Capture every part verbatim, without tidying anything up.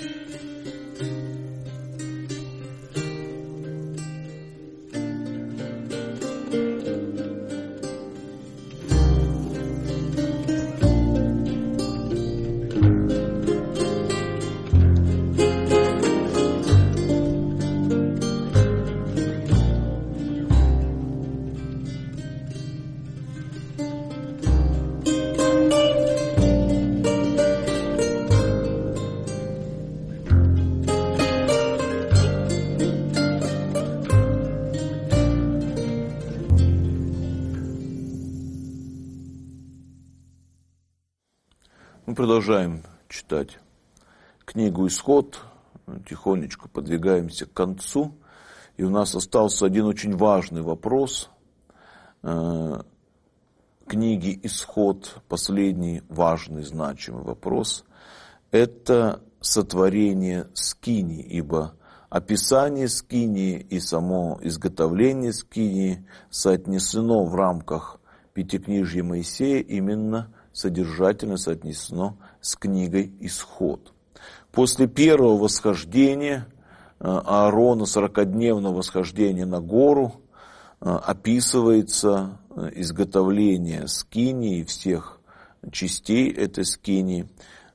Мы продолжаем читать книгу «Исход», тихонечко подвигаемся к концу, и у нас остался один очень важный вопрос э, книги «Исход», последний важный, значимый вопрос, это сотворение скинии, ибо описание скинии и само изготовление скинии соотнесено в рамках Пятикнижья Моисея именно содержательно соотнесено с книгой «Исход». После первого восхождения Аарона, сорокадневного восхождения на гору, описывается изготовление скинии и всех частей этой скинии.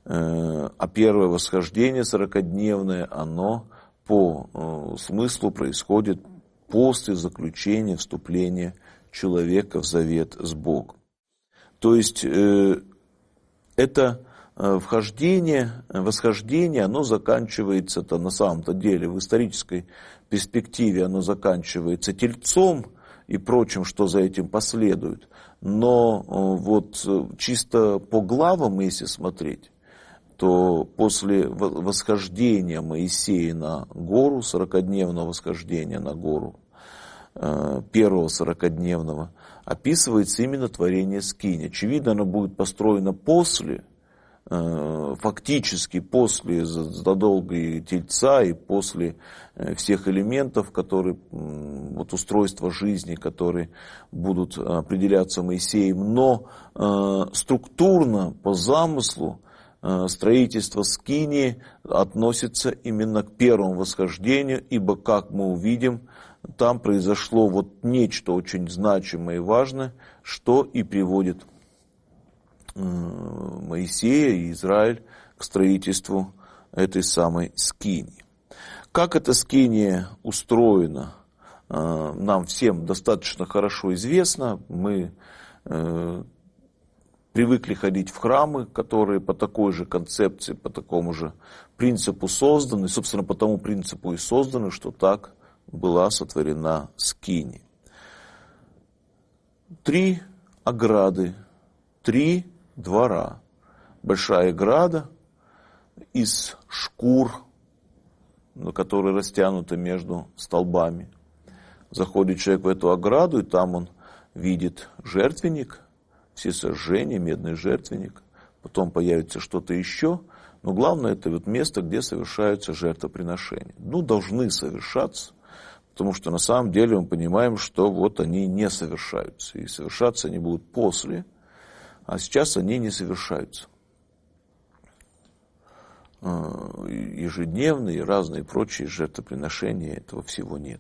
А первое восхождение сорокадневное, оно по смыслу происходит после заключения, вступления человека в завет с Богом. То есть э, это вхождение, восхождение, оно заканчивается-то на самом-то деле в исторической перспективе, оно заканчивается Тельцом и прочим, что за этим последует. Но э, вот чисто по главам, если смотреть, то после восхождения Моисея на гору, сорокадневного восхождения на гору, э, первого сорокадневного, описывается именно творение скинии. Очевидно, оно будет построено после, фактически после задолго и Тельца, и после всех элементов, которые, вот устройства жизни, которые будут определяться Моисеем. Но структурно, по замыслу, строительство скинии относится именно к первому восхождению, ибо, как мы увидим, там произошло вот нечто очень значимое и важное, что и приводит Моисея и Израиль к строительству этой самой скинии. Как эта скиния устроена, нам всем достаточно хорошо известно. Мы привыкли ходить в храмы, которые по такой же концепции, по такому же принципу созданы, собственно, по тому принципу и созданы, что так была сотворена скиния. Три ограды, три двора. Большая ограда из шкур, которые растянуты между столбами. Заходит человек в эту ограду, и там он видит жертвенник, всесожжение, медный жертвенник. Потом появится что-то еще. Но главное, это вот место, где совершаются жертвоприношения. Ну, должны совершаться. Потому что на самом деле мы понимаем, что вот они не совершаются. И совершаться они будут после, а сейчас они не совершаются. Ежедневные и разные прочие жертвоприношения, этого всего нет.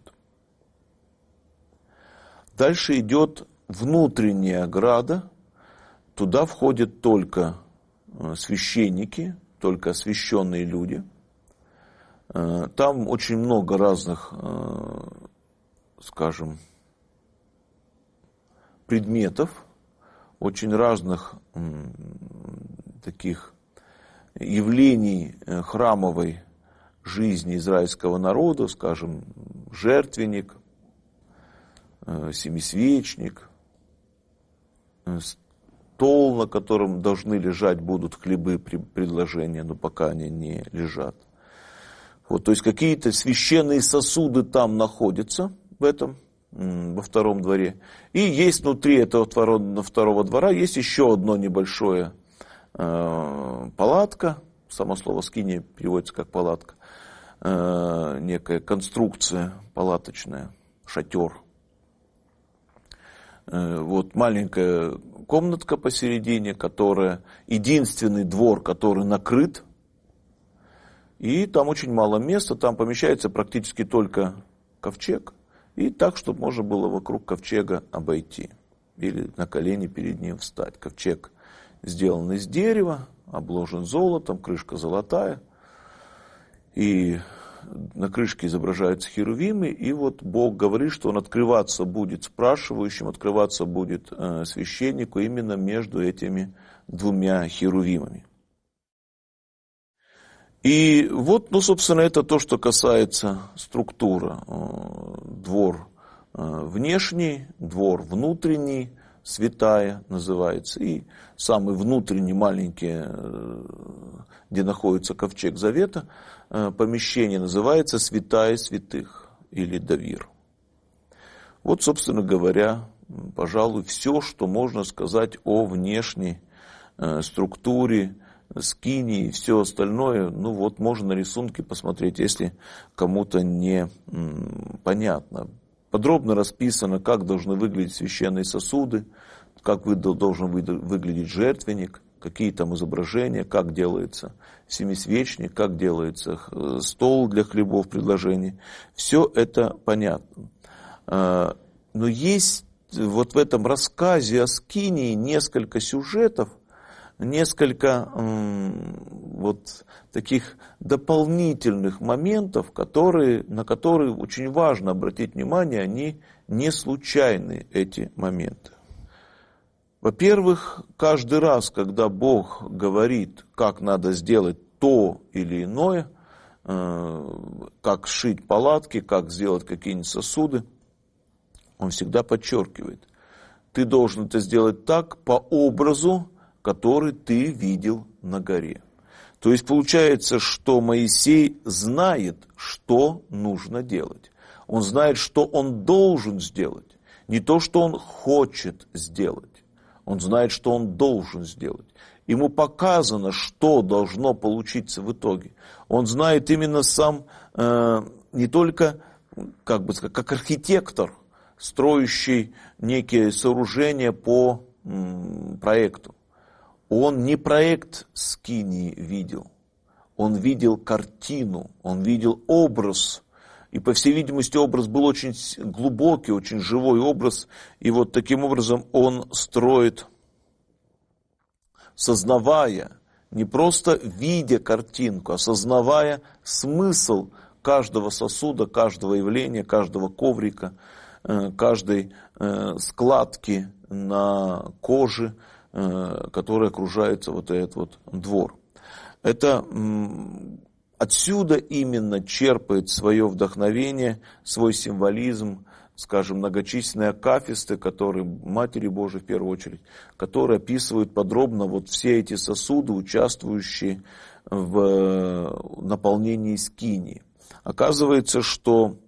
Дальше идет внутренняя ограда. Туда входят только священники, только освященные люди. Там очень много разных, скажем, предметов, очень разных таких явлений храмовой жизни израильского народа, скажем, жертвенник, семисвечник, стол, на котором должны лежать будут хлебы предложения, но пока они не лежат. Вот, то есть какие-то священные сосуды там находятся в этом, во втором дворе. И есть внутри этого второго, второго двора есть еще одно небольшое э, палатка. Само слово скиния переводится как палатка. Э, некая конструкция палаточная, шатер. Э, вот маленькая комнатка посередине, которая единственный двор, который накрыт. И там очень мало места, там помещается практически только ковчег. И так, чтобы можно было вокруг ковчега обойти. Или на колени перед ним встать. Ковчег сделан из дерева, обложен золотом, крышка золотая. И на крышке изображаются херувимы. И вот Бог говорит, что Он открываться будет спрашивающим, открываться будет э, священнику именно между этими двумя херувимами. И вот, ну, собственно, это то, что касается структуры. Двор внешний, двор внутренний, святая называется. И самый внутренний, маленький, где находится ковчег завета, помещение называется святая святых или давир. Вот, собственно говоря, пожалуй, все, что можно сказать о внешней структуре скинии и все остальное, ну вот можно на рисунке посмотреть, если кому-то не м, понятно. Подробно расписано, как должны выглядеть священные сосуды, как вы, должен вы, выглядеть жертвенник, какие там изображения, как делается семисвечник, как делается стол для хлебов, предложений. Все это понятно. Но есть вот в этом рассказе о скинии несколько сюжетов, несколько вот таких дополнительных моментов, которые, на которые очень важно обратить внимание, они не случайны, эти моменты. Во-первых, каждый раз, когда Бог говорит, как надо сделать то или иное, как сшить палатки, как сделать какие-нибудь сосуды, Он всегда подчеркивает, ты должен это сделать так, по образу, который ты видел на горе. То есть получается, что Моисей знает, что нужно делать. Он знает, что он должен сделать. Не то, что он хочет сделать. Он знает, что он должен сделать. Ему показано, что должно получиться в итоге. Он знает именно сам, э, не только, как бы сказать, как архитектор, строящий некие сооружения по м, проекту. Он не проект скинии видел, он видел картину, он видел образ. И, по всей видимости, образ был очень глубокий, очень живой образ. И вот таким образом он строит, сознавая, не просто видя картинку, а сознавая смысл каждого сосуда, каждого явления, каждого коврика, каждой складки на коже, который окружается вот этот вот двор. Это отсюда именно черпает свое вдохновение, свой символизм, скажем, многочисленные акафисты, которые, Матери Божией в первую очередь, которые описывают подробно вот все эти сосуды, участвующие в наполнении скинии. Оказывается, что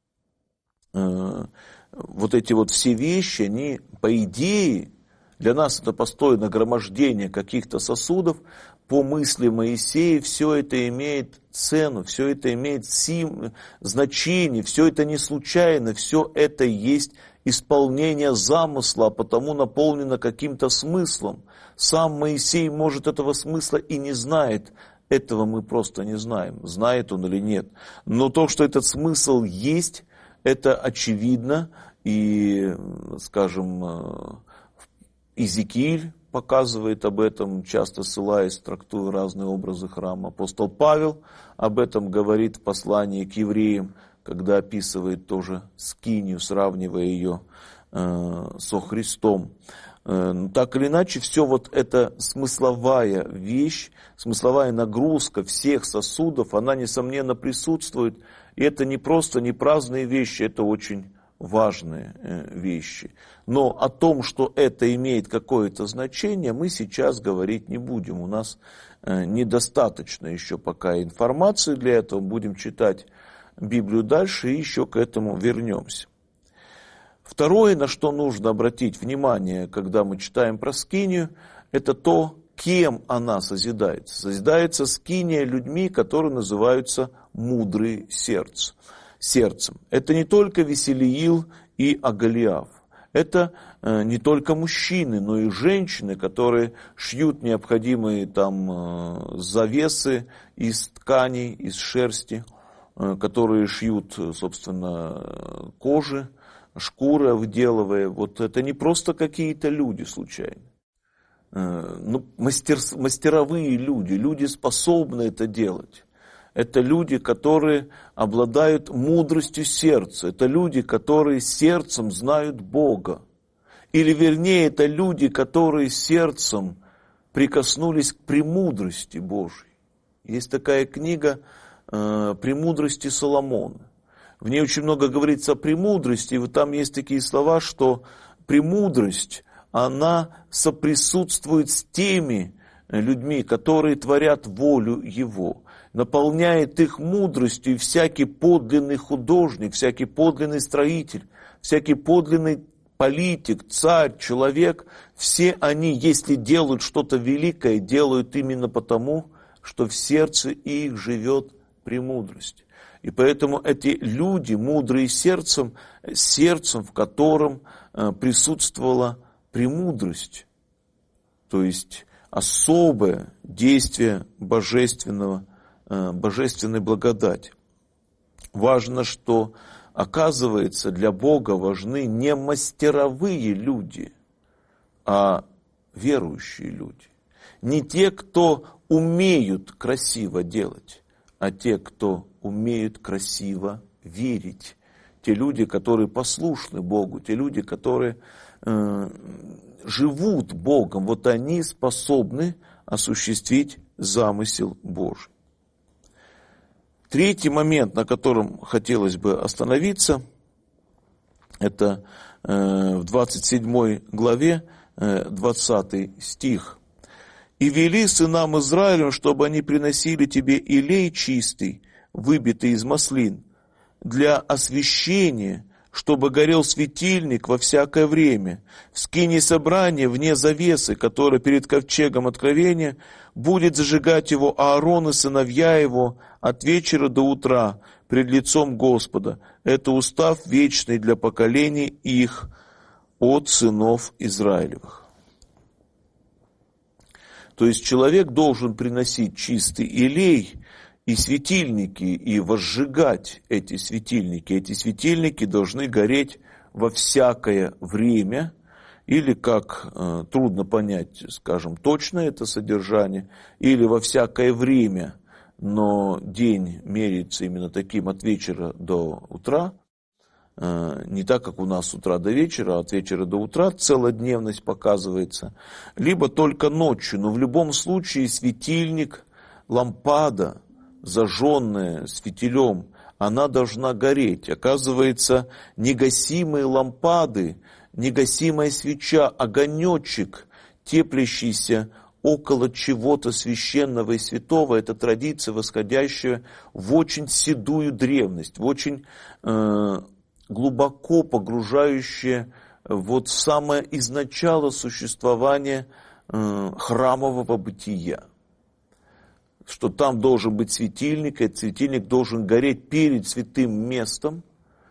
э, вот эти вот все вещи, они, по идее, для нас это простое нагромождение каких-то сосудов. По мысли Моисея все это имеет цену, все это имеет сим, значение, все это не случайно, все это есть исполнение замысла, а потому наполнено каким-то смыслом. Сам Моисей, может, этого смысла и не знает. Этого мы просто не знаем, знает он или нет. Но то, что этот смысл есть, это очевидно. И, скажем, Иезекииль показывает об этом, часто ссылаясь, трактуя разные образы храма. Апостол Павел об этом говорит в послании к евреям, когда описывает тоже скинию, сравнивая ее э, со Христом. Э, так или иначе, все вот эта смысловая вещь, смысловая нагрузка всех сосудов, она, несомненно, присутствует. И это не просто не праздные вещи, это очень важные вещи. Но о том, что это имеет какое-то значение, мы сейчас говорить не будем. У нас недостаточно еще пока информации для этого. Будем читать Библию дальше и еще к этому вернемся. Второе, на что нужно обратить внимание, когда мы читаем про скинию, это то, кем она созидается. Созидается скиния людьми, которые называются мудрые сердцем. сердцем. Это не только Веселиил и Оголиаф. Это не только мужчины, но и женщины, которые шьют необходимые там завесы из тканей, из шерсти, которые шьют, собственно, кожи, шкуры выделывая. Вот это не просто какие-то люди случайно. Ну, мастер, мастеровые люди, люди способны это делать. Это люди, которые обладают мудростью сердца. Это люди, которые сердцем знают Бога. Или вернее, это люди, которые сердцем прикоснулись к премудрости Божьей. Есть такая книга э, «Премудрости Соломона». В ней очень много говорится о премудрости. И вот там есть такие слова, что премудрость, она соприсутствует с теми людьми, которые творят волю Его, наполняет их мудростью, и всякий подлинный художник, всякий подлинный строитель, всякий подлинный политик, царь, человек, все они, если делают что-то великое, делают именно потому, что в сердце их живет премудрость. И поэтому эти люди, мудрые сердцем, сердцем, в котором присутствовала премудрость, то есть особое действие божественного, божественной благодати. Важно, что, оказывается, для Бога важны не мастеровые люди, а верующие люди. Не те, кто умеют красиво делать, а те, кто умеют красиво верить. Те люди, которые послушны Богу, те люди, которые э, живут Богом, вот они способны осуществить замысел Божий. Третий момент, на котором хотелось бы остановиться, это э, в двадцать седьмой главе, э, двадцатый стих. «И вели сынам Израилевым, чтобы они приносили тебе илей чистый, выбитый из маслин, для освящения, чтобы горел светильник во всякое время. В скинии собрания вне завесы, которая перед ковчегом откровения, будет зажигать его Аарон и сыновья его от вечера до утра пред лицом Господа. Это устав вечный для поколений их от сынов Израилевых». То есть человек должен приносить чистый илей и светильники, и возжигать эти светильники. Эти светильники должны гореть во всякое время, или, как э, трудно понять, скажем, точно это содержание, или во всякое время, но день меряется именно таким от вечера до утра, э, не так, как у нас с утра до вечера, а от вечера до утра целодневность показывается, либо только ночью, но в любом случае светильник, лампада, зажженная с фитилем, она должна гореть. Оказывается, негасимые лампады, негасимая свеча, огонечек, теплящийся около чего-то священного и святого, это традиция, восходящая в очень седую древность, в очень э, глубоко погружающая вот в самое изначало существования э, храмового бытия. Что там должен быть светильник, этот светильник должен гореть перед святым местом,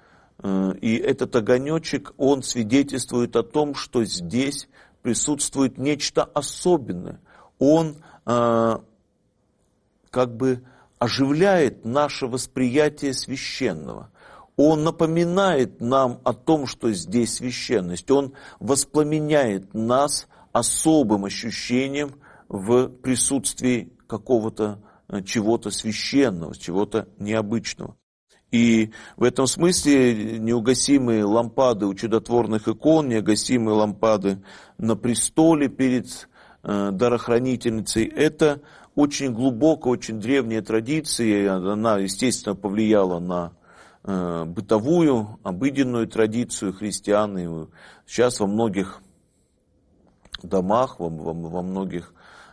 и этот огонечек, он свидетельствует о том, что здесь присутствует нечто особенное. Он э, как бы оживляет наше восприятие священного. Он напоминает нам о том, что здесь священность. Он воспламеняет нас особым ощущением в присутствии какого-то чего-то священного, чего-то необычного. И в этом смысле неугасимые лампады у чудотворных икон, неугасимые лампады на престоле перед э, дарохранительницей, это очень глубокая, очень древняя традиция. Она, естественно, повлияла на э, бытовую, обыденную традицию христиан. И сейчас во многих домах, во, во, во многих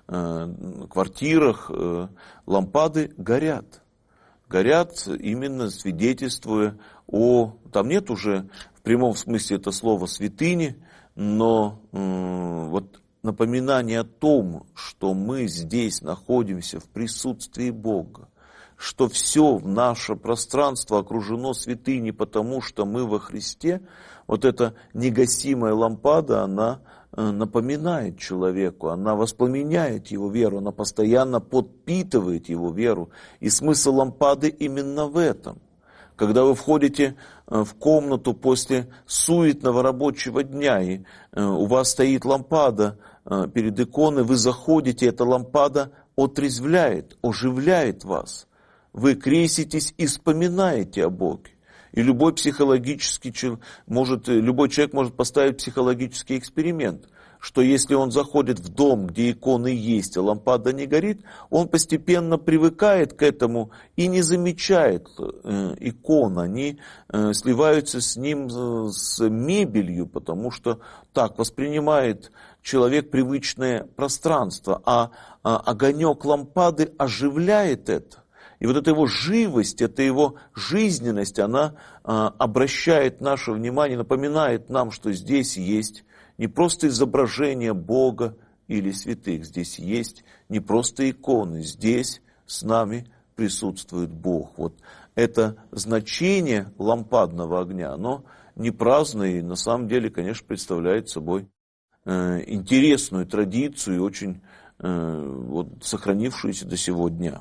квартирах лампады горят. Горят именно свидетельствуя о... Там нет уже в прямом смысле это слово святыни, но э, вот напоминание о том, что мы здесь находимся в присутствии Бога, что все наше пространство окружено святыней, потому что мы во Христе, вот эта негасимая лампада, она напоминает человеку, она воспламеняет его веру, она постоянно подпитывает его веру. И смысл лампады именно в этом. Когда вы входите в комнату после суетного рабочего дня, и у вас стоит лампада перед иконой, вы заходите, эта лампада отрезвляет, оживляет вас. Вы креститесь и вспоминаете о Боге. И любой психологический может, любой человек может поставить психологический эксперимент, что если он заходит в дом, где иконы есть, а лампада не горит, он постепенно привыкает к этому и не замечает икон. Они сливаются с ним, с мебелью, потому что так воспринимает человек привычное пространство, а огонек лампады оживляет это. И вот эта его живость, эта его жизненность, она а, обращает наше внимание, напоминает нам, что здесь есть не просто изображение Бога или святых, здесь есть не просто иконы, здесь с нами присутствует Бог. Вот это значение лампадного огня, оно не праздное и на самом деле, конечно, представляет собой э, интересную традицию и очень э, вот, сохранившуюся до сего дня.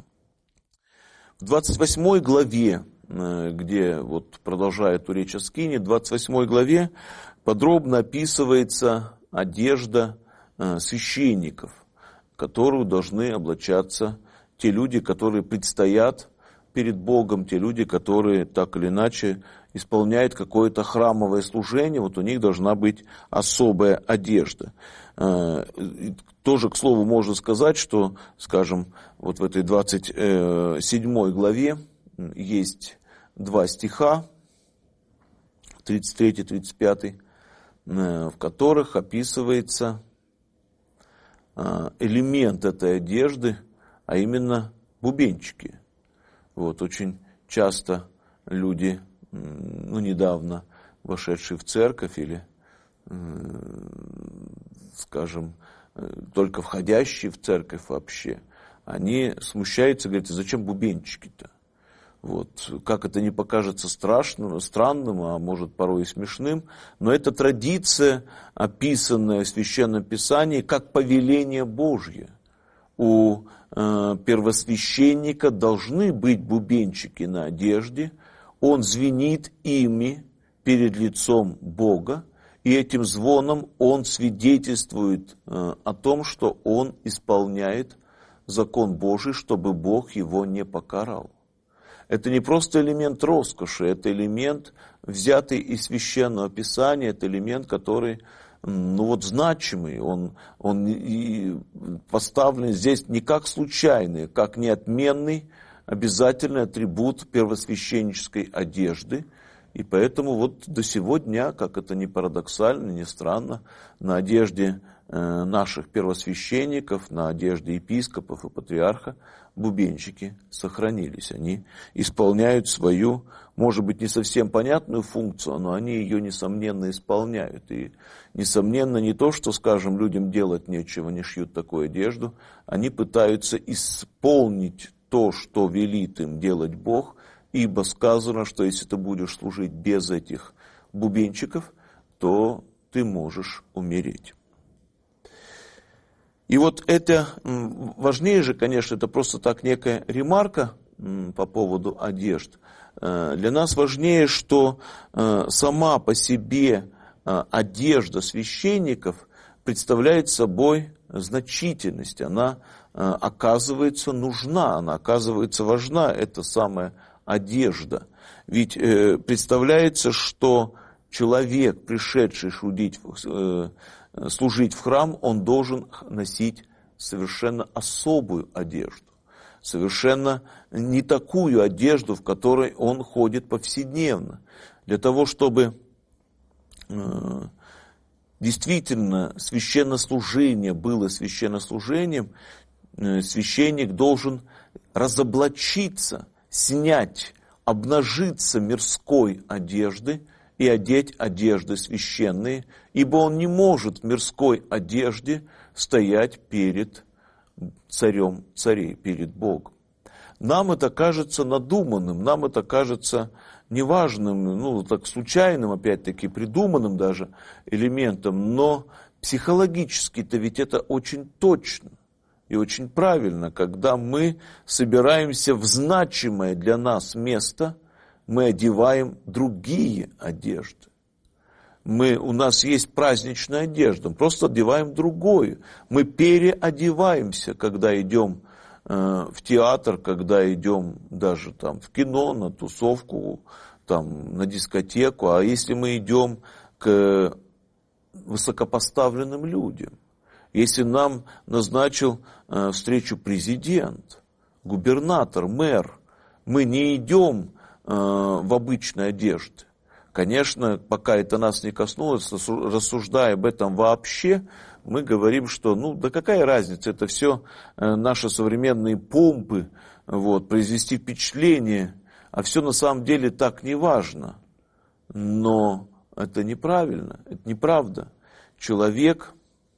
В двадцать восьмой главе, где вот продолжая эту речь о скине, в двадцать восьмой главе подробно описывается одежда священников, в которую должны облачаться те люди, которые предстоят перед Богом, те люди, которые так или иначе исполняют какое-то храмовое служение, вот у них должна быть особая одежда. Тоже, к слову, можно сказать, что, скажем, вот в этой двадцать седьмой главе есть два стиха, тридцать третий тридцать пятый, в которых описывается элемент этой одежды, а именно бубенчики. Вот, очень часто люди, ну, недавно вошедшие в церковь или, скажем, только входящие в церковь вообще, они смущаются, говорят, зачем бубенчики-то? Вот, как это не покажется страшным, странным, а может порой и смешным, но это традиция, описанная в Священном Писании, как повеление Божье. У э, первосвященника должны быть бубенчики на одежде, он звенит ими перед лицом Бога, и этим звоном он свидетельствует э, о том, что он исполняет закон Божий, чтобы Бог его не покарал. Это не просто элемент роскоши, это элемент, взятый из Священного Писания, это элемент, который, ну вот, значимый, он, он и поставлен здесь не как случайный, как неотменный, обязательный атрибут первосвященнической одежды. И поэтому вот до сего дня, как это ни парадоксально, ни странно, на одежде наших первосвященников, на одежде епископов и патриарха бубенчики сохранились. Они исполняют свою, может быть, не совсем понятную функцию, но они ее, несомненно, исполняют. И, несомненно, не то, что, скажем, людям делать нечего, не шьют такую одежду, они пытаются исполнить то, что велит им делать Бог, ибо сказано, что если ты будешь служить без этих бубенчиков, то ты можешь умереть. И вот это, важнее же, конечно, это просто так некая ремарка по поводу одежд. Для нас важнее, что сама по себе одежда священников представляет собой значительность. Она оказывается нужна, она оказывается важна, эта самая одежда. Ведь представляется, что человек, пришедший шудить, служить в храм, он должен носить совершенно особую одежду. Совершенно не такую одежду, в которой он ходит повседневно. Для того, чтобы э, действительно священнослужение было священнослужением, э, священник должен разоблачиться, снять, обнажиться мирской одежды и одеть одежды священные, ибо он не может в мирской одежде стоять перед царем царей, перед Богом. нам это кажется надуманным, нам это кажется неважным, ну, так случайным, опять-таки, придуманным даже элементом, но психологически-то ведь это очень точно и очень правильно, когда мы собираемся в значимое для нас место, мы одеваем другие одежды. Мы, у нас есть праздничная одежда, мы просто одеваем другую. Мы переодеваемся, когда идем э, в театр, когда идем даже там, в кино, на тусовку, там, на дискотеку. А если мы идем к высокопоставленным людям, если нам назначил э, встречу президент, губернатор, мэр, мы не идем э, в обычной одежде. Конечно, пока это нас не коснулось, рассуждая об этом вообще, мы говорим, что ну да какая разница, это все э, наши современные помпы, вот, произвести впечатление, а все на самом деле так не важно. Но это неправильно, это неправда. Человек,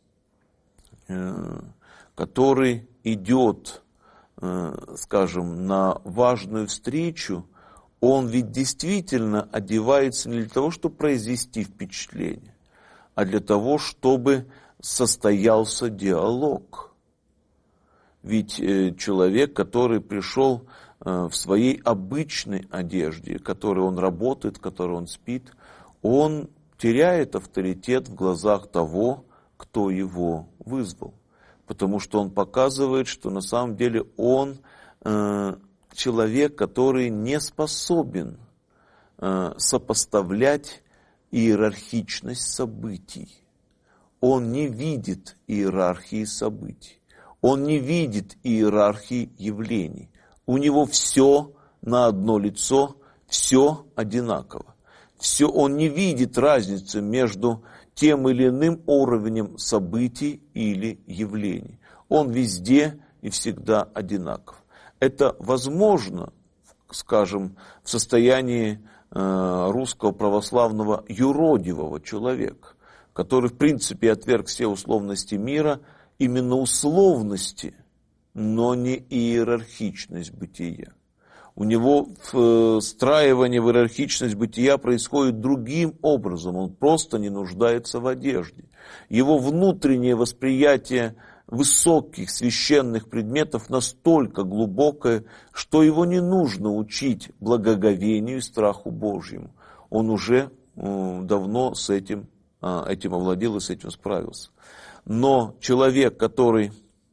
который идет, скажем, на важную встречу, он ведь действительно одевается не для того, чтобы произвести впечатление, а для того, чтобы состоялся диалог. Ведь человек, который пришел в своей обычной одежде, в которой он работает, в которой он спит, он теряет авторитет в глазах того, кто его вызвал. Потому что он показывает, что на самом деле он э, человек, который не способен э, сопоставлять иерархичность событий. Он не видит иерархии событий. Он не видит иерархии явлений. У него все на одно лицо, все одинаково. Все, он не видит разницы между тем или иным уровнем событий или явлений. Он везде и всегда одинаков. Это возможно, скажем, в состоянии э, русского православного юродивого человека, который в принципе отверг все условности мира, именно условности, но не иерархичность бытия. У него встраивание в иерархичность бытия происходит другим образом. Он просто не нуждается в одежде. Его внутреннее восприятие высоких священных предметов настолько глубокое, что его не нужно учить благоговению и страху Божьему. Он уже давно с этим, этим овладел и с этим справился. Но человек, который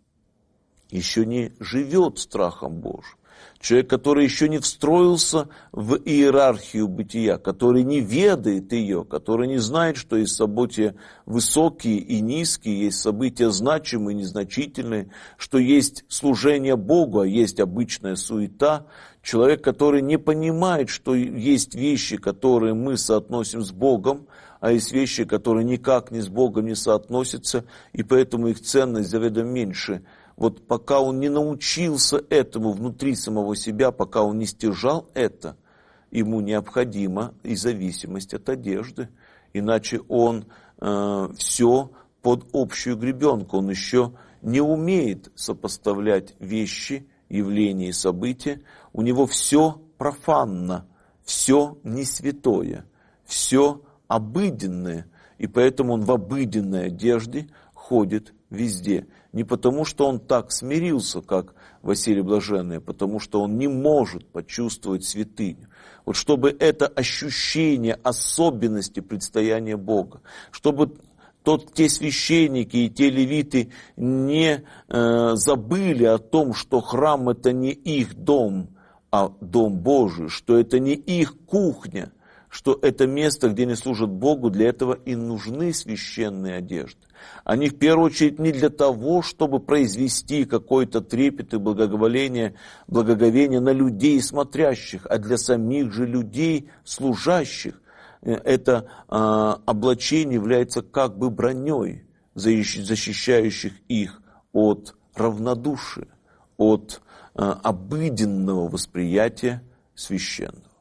еще не живет страхом Божьим, человек, который еще не встроился в иерархию бытия, который не ведает ее, который не знает, что есть события высокие и низкие, есть события значимые и незначительные, что есть служение Богу, а есть обычная суета. Человек, который не понимает, что есть вещи, которые мы соотносим с Богом, а есть вещи, которые никак ни с Богом не соотносятся, и поэтому их ценность заведомо меньше. Вот пока он не научился этому внутри самого себя, пока он не стяжал это, ему необходима и зависимость от одежды. Иначе он э, все под общую гребенку. Он еще не умеет сопоставлять вещи, явления и события. У него все профанно, все не святое, все обыденное. И поэтому он в обыденной одежде ходит везде. Не потому, что он так смирился, как Василий Блаженный, а потому, что он не может почувствовать святыню. Вот чтобы это ощущение особенности предстояния Бога, чтобы тот, те священники и те левиты не э, забыли о том, что храм это не их дом, а дом Божий, что это не их кухня, что это место, где они служат Богу, для этого и нужны священные одежды. Они в первую очередь не для того, чтобы произвести какой-то трепет и благоговение, благоговение на людей смотрящих, а для самих же людей служащих. Это а, облачение является как бы броней, защищающих их от равнодушия, от а, обыденного восприятия священного.